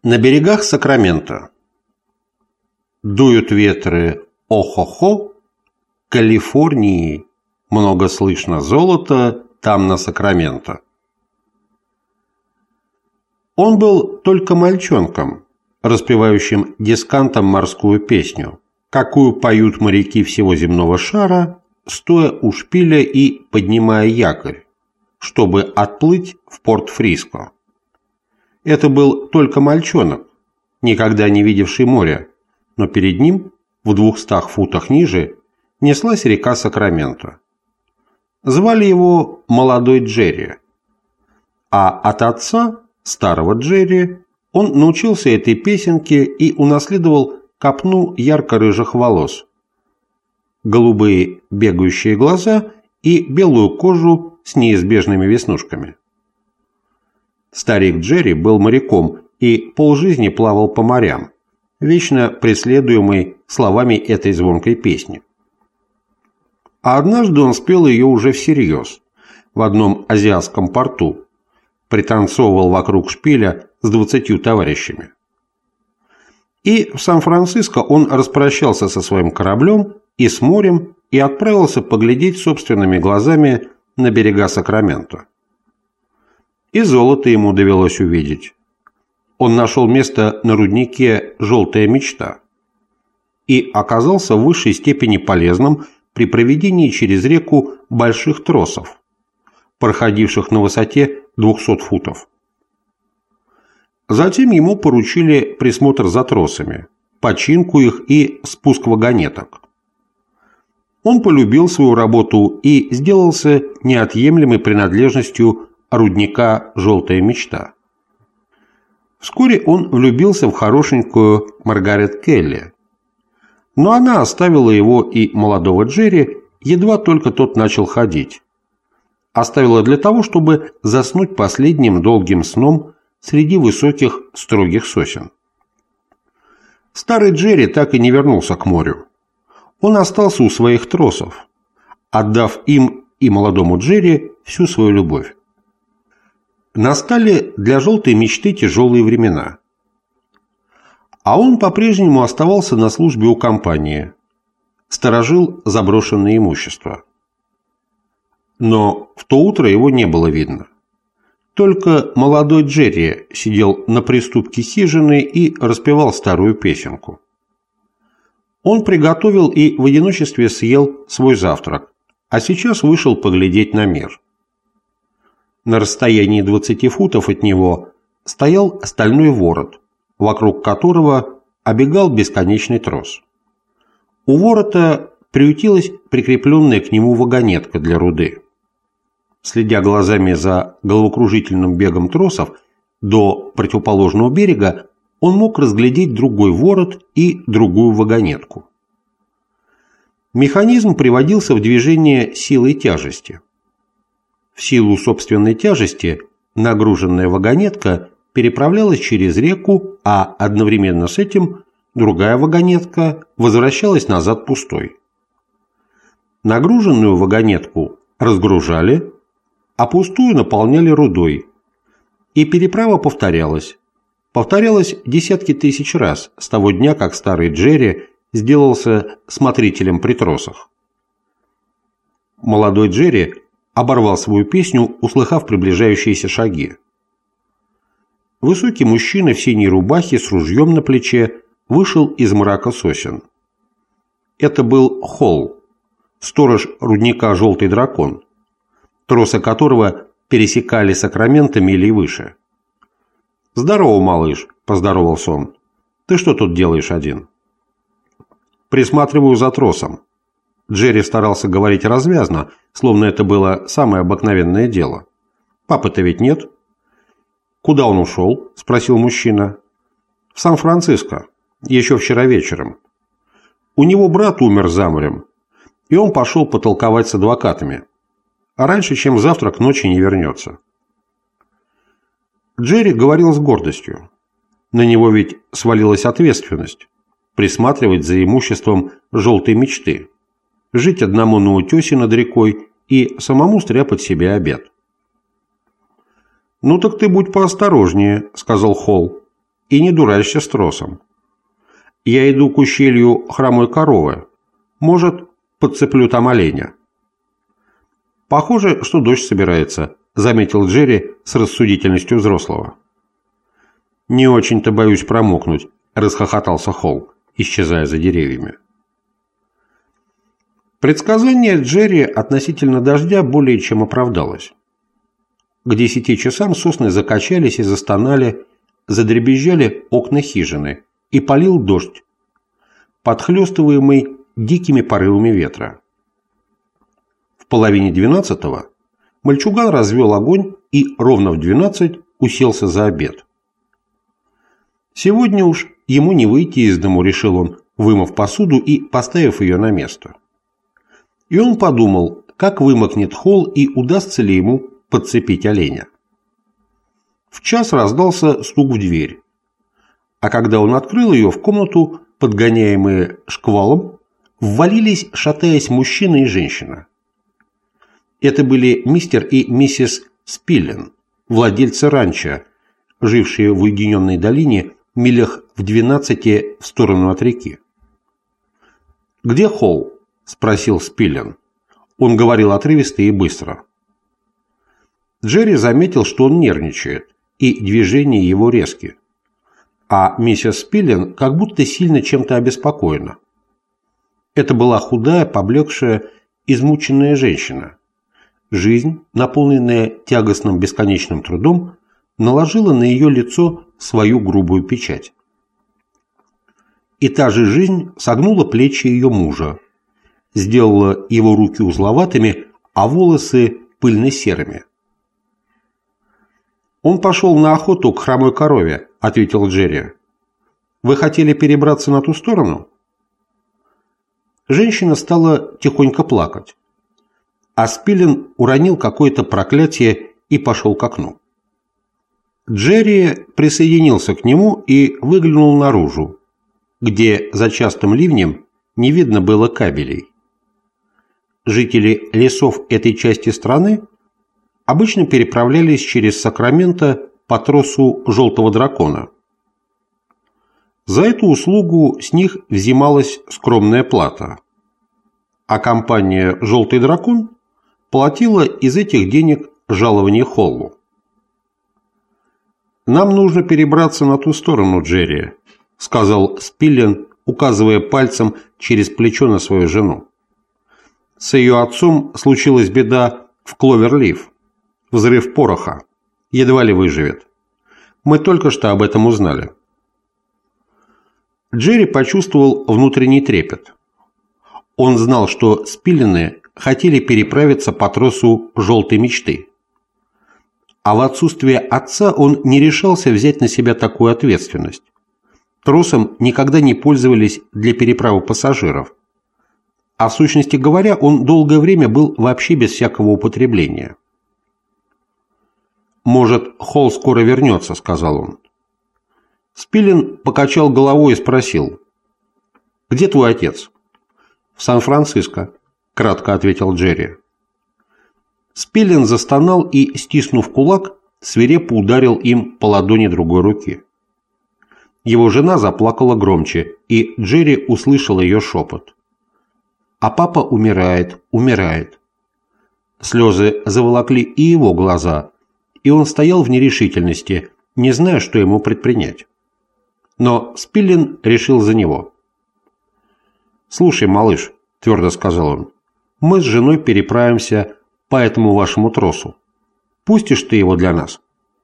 На берегах Сакрамента. Дуют ветры, о-хо-хо, Калифорнии, много слышно золота там на Сакраменто. Он был только мальчонком, распевающим дискантом морскую песню, какую поют моряки всего земного шара, стоя у шпиля и поднимая якорь, чтобы отплыть в порт Фриско. Это был только мальчонок, никогда не видевший моря, но перед ним, в 200 футах ниже, неслась река Сакраменто. Звали его молодой Джерри, а от отца, старого Джерри, он научился этой песенке и унаследовал копну ярко-рыжих волос, голубые бегающие глаза и белую кожу с неизбежными веснушками. Старик Джерри был моряком и полжизни плавал по морям, вечно преследуемый словами этой звонкой песни. А однажды он спел ее уже всерьез, в одном азиатском порту, пританцовывал вокруг шпиля с 20 товарищами. И в Сан-Франциско он распрощался со своим кораблем и с морем и отправился поглядеть собственными глазами на берега Сакраменто. И золото ему довелось увидеть. Он нашел место на руднике «Желтая мечта» и оказался в высшей степени полезным при проведении через реку больших тросов, проходивших на высоте 200 футов. Затем ему поручили присмотр за тросами, починку их и спуск вагонеток. Он полюбил свою работу и сделался неотъемлемой принадлежностью рудника «Желтая мечта». Вскоре он влюбился в хорошенькую Маргарет Келли, но она оставила его и молодого Джерри, едва только тот начал ходить. Оставила для того, чтобы заснуть последним долгим сном среди высоких строгих сосен. Старый Джерри так и не вернулся к морю. Он остался у своих тросов, отдав им и молодому Джерри всю свою любовь. Настали для «Желтой мечты» тяжелые времена. А он по-прежнему оставался на службе у компании, сторожил заброшенное имущество. Но в то утро его не было видно. Только молодой Джерри сидел на приступке хижины и распевал старую песенку. Он приготовил и в одиночестве съел свой завтрак, а сейчас вышел поглядеть на мир. На расстоянии 20 футов от него стоял стальной ворот, вокруг которого обегал бесконечный трос. У ворота приютилась прикрепленная к нему вагонетка для руды. Следя глазами за головокружительным бегом тросов до противоположного берега, он мог разглядеть другой ворот и другую вагонетку. Механизм приводился в движение силой тяжести. В силу собственной тяжести нагруженная вагонетка переправлялась через реку, а одновременно с этим другая вагонетка возвращалась назад пустой. Нагруженную вагонетку разгружали, а пустую наполняли рудой, и переправа повторялась. Повторялась десятки тысяч раз с того дня, как старый Джерри сделался смотрителем при тросах. Молодой Джерри оборвал свою песню, услыхав приближающиеся шаги. Высокий мужчина в синей рубахе с ружьем на плече вышел из мрака сосен. Это был Холл, сторож рудника «Желтый дракон», тросы которого пересекали Сакраменто мили выше. «Здорово, малыш», – поздоровался он. «Ты что тут делаешь один?» «Присматриваю за тросом». Джерри старался говорить развязно, словно это было самое обыкновенное дело. «Папы-то ведь нет?» «Куда он ушел?» – спросил мужчина. «В Сан-Франциско. Еще вчера вечером. У него брат умер за морем, и он пошел потолковать с адвокатами. А раньше, чем завтра, к ночи не вернется». Джерри говорил с гордостью. На него ведь свалилась ответственность – присматривать за имуществом «Желтой мечты», жить одному на утесе над рекой и самому стряпать себе обед. «Ну так ты будь поосторожнее», – сказал Холл. И не дурачься с тросом. Я иду к ущелью Хромой Коровы. Может, подцеплю там оленя». «Похоже, что дождь собирается», — заметил Джерри с рассудительностью взрослого. «Не очень-то боюсь промокнуть», — расхохотался Холл, исчезая за деревьями. Предсказание Джерри относительно дождя более чем оправдалось. К 10 часам сосны закачались и застонали, задребезжали окна хижины, и полил дождь, подхлёстываемый дикими порывами ветра. В половине 12-го мальчуган развел огонь и ровно в 12 уселся за обед. Сегодня уж ему не выйти из дому, решил он, вымыв посуду и поставив ее на место. И он подумал, как вымокнет Холл и удастся ли ему подцепить оленя. В час раздался стук в дверь, а когда он открыл ее, в комнату, подгоняемые шквалом, ввалились, шатаясь, мужчина и женщина. Это были мистер и миссис Спиллен, владельцы ранчо, жившие в уединенной долине милях в 12 в сторону от реки. «Где Холл?» – спросил Спиллен. Он говорил отрывисто и быстро. Джерри заметил, что он нервничает, и движения его резки. А миссис Спиллен как будто сильно чем-то обеспокоена. Это была худая, поблекшая, измученная женщина. Жизнь, наполненная тягостным бесконечным трудом, наложила на ее лицо свою грубую печать. И та же жизнь согнула плечи ее мужа, сделала его руки узловатыми, а волосы пыльно-серыми. «Он пошел на охоту к Хромой Корове», — ответил Джерри. «Вы хотели перебраться на ту сторону?» Женщина стала тихонько плакать, а Спиллен уронил какое-то проклятие и пошел к окну. Джерри присоединился к нему и выглянул наружу, где за частым ливнем не видно было кабелей. Жители лесов этой части страны обычно переправлялись через Сакраменто по тросу Желтого Дракона. За эту услугу с них взималась скромная плата, а компания «Желтый Дракон» платила из этих денег жалование Холлу. «Нам нужно перебраться на ту сторону, Джерри», — сказал Спиллен, указывая пальцем через плечо на свою жену. «С ее отцом случилась беда в Кловер-Лив. Взрыв пороха. Едва ли выживет. Мы только что об этом узнали». Джерри почувствовал внутренний трепет. Он знал, что Спиллены хотели переправиться по тросу «Желтой мечты». А в отсутствие отца он не решался взять на себя такую ответственность. Тросом никогда не пользовались для переправы пассажиров. А в сущности говоря, он долгое время был вообще без всякого употребления. «Может, Холл скоро вернется», — сказал он. Спиллен покачал головой и спросил: «Где твой отец?» «В Сан-Франциско», — кратко ответил Джерри. Спиллен застонал и, стиснув кулак, свирепо ударил им по ладони другой руки. Его жена заплакала громче, и Джерри услышал ее шепот. «А папа умирает, умирает». Слезы заволокли и его глаза, и он стоял в нерешительности, не зная, что ему предпринять. Но Спиллен решил за него. «Слушай, малыш», — твердо сказал он, — «мы с женой переправимся по этому вашему тросу. Пустишь ты его для нас?»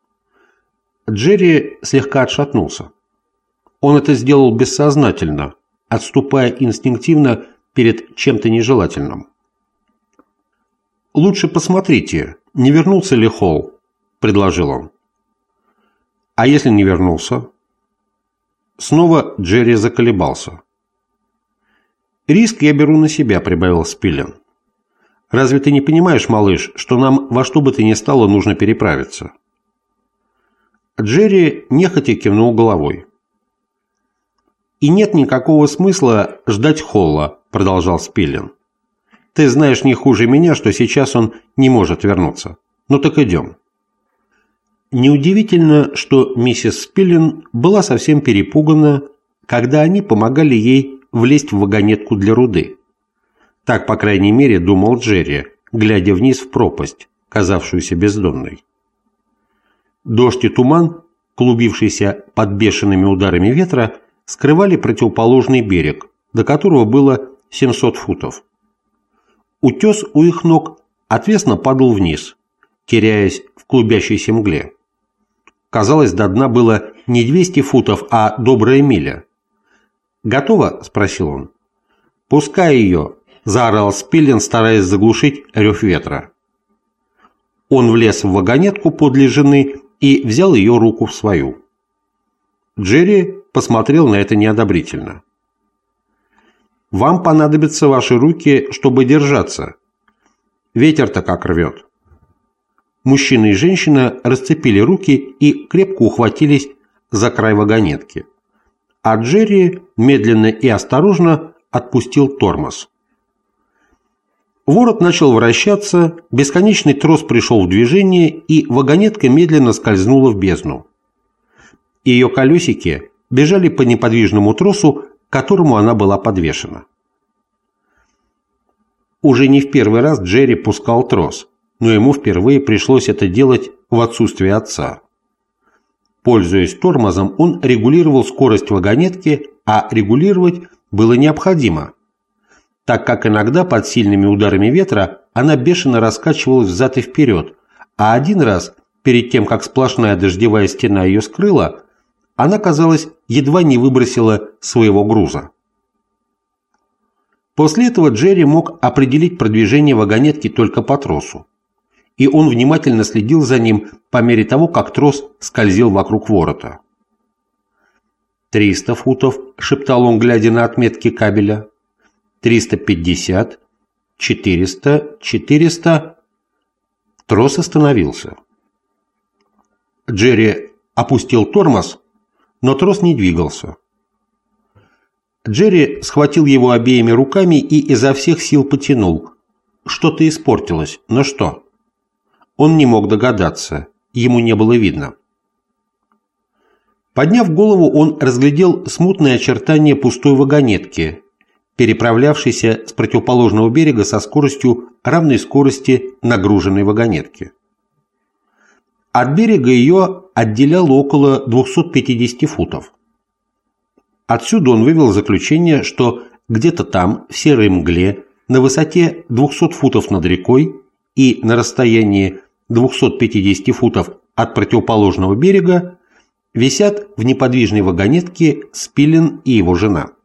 Джерри слегка отшатнулся. Он это сделал бессознательно, отступая инстинктивно перед чем-то нежелательным. «Лучше посмотрите, не вернулся ли Холл», — предложил он. «А если не вернулся?» Снова Джерри заколебался. «Риск я беру на себя», — прибавил Спиллен. «Разве ты не понимаешь, малыш, что нам во что бы то ни стало нужно переправиться?» Джерри нехотя кивнул головой. «И нет никакого смысла ждать Холла», — продолжал Спиллен. «Ты знаешь не хуже меня, что сейчас он не может вернуться. Ну так идем». Неудивительно, что миссис Спиллин была совсем перепугана, когда они помогали ей влезть в вагонетку для руды. Так, по крайней мере, думал Джерри, глядя вниз в пропасть, казавшуюся бездонной. Дождь и туман, клубившийся под бешеными ударами ветра, скрывали противоположный берег, до которого было 700 футов. Утес у их ног отвесно падал вниз, теряясь в клубящейся мгле. Казалось, до дна было не 200 футов, а добрая миля. «Готово?» – спросил он. «Пускай ее!» – заорал Спиллин, стараясь заглушить рев ветра. Он влез в вагонетку подле жены и взял ее руку в свою. Джерри посмотрел на это неодобрительно. «Вам понадобятся ваши руки, чтобы держаться. Ветер-то как рвет». Мужчина и женщина расцепили руки и крепко ухватились за край вагонетки. А Джерри медленно и осторожно отпустил тормоз. Ворот начал вращаться, бесконечный трос пришел в движение, и вагонетка медленно скользнула в бездну. Ее колесики бежали по неподвижному тросу, к которому она была подвешена. Уже не в первый раз Джерри пускал трос, но ему впервые пришлось это делать в отсутствие отца. Пользуясь тормозом, он регулировал скорость вагонетки, а регулировать было необходимо, так как иногда под сильными ударами ветра она бешено раскачивалась взад и вперед, а один раз, перед тем, как сплошная дождевая стена ее скрыла, она, казалось, едва не выбросила своего груза. После этого Джерри мог определить продвижение вагонетки только по тросу, и он внимательно следил за ним по мере того, как трос скользил вокруг ворота. 300 футов, шептал он, глядя на отметки кабеля. 350, 400, 400. Трос остановился. Джерри опустил тормоз, но трос не двигался. Джерри схватил его обеими руками и изо всех сил потянул. Что-то испортилось, но что? Он не мог догадаться, ему не было видно. Подняв голову, он разглядел смутные очертания пустой вагонетки, переправлявшейся с противоположного берега со скоростью, равной скорости нагруженной вагонетки. От берега ее отделяло около 250 футов. Отсюда он вывел заключение, что где-то там, в серой мгле, на высоте 200 футов над рекой и на расстоянии 250 футов от противоположного берега, висят в неподвижной вагонетке Спиллин и его жена.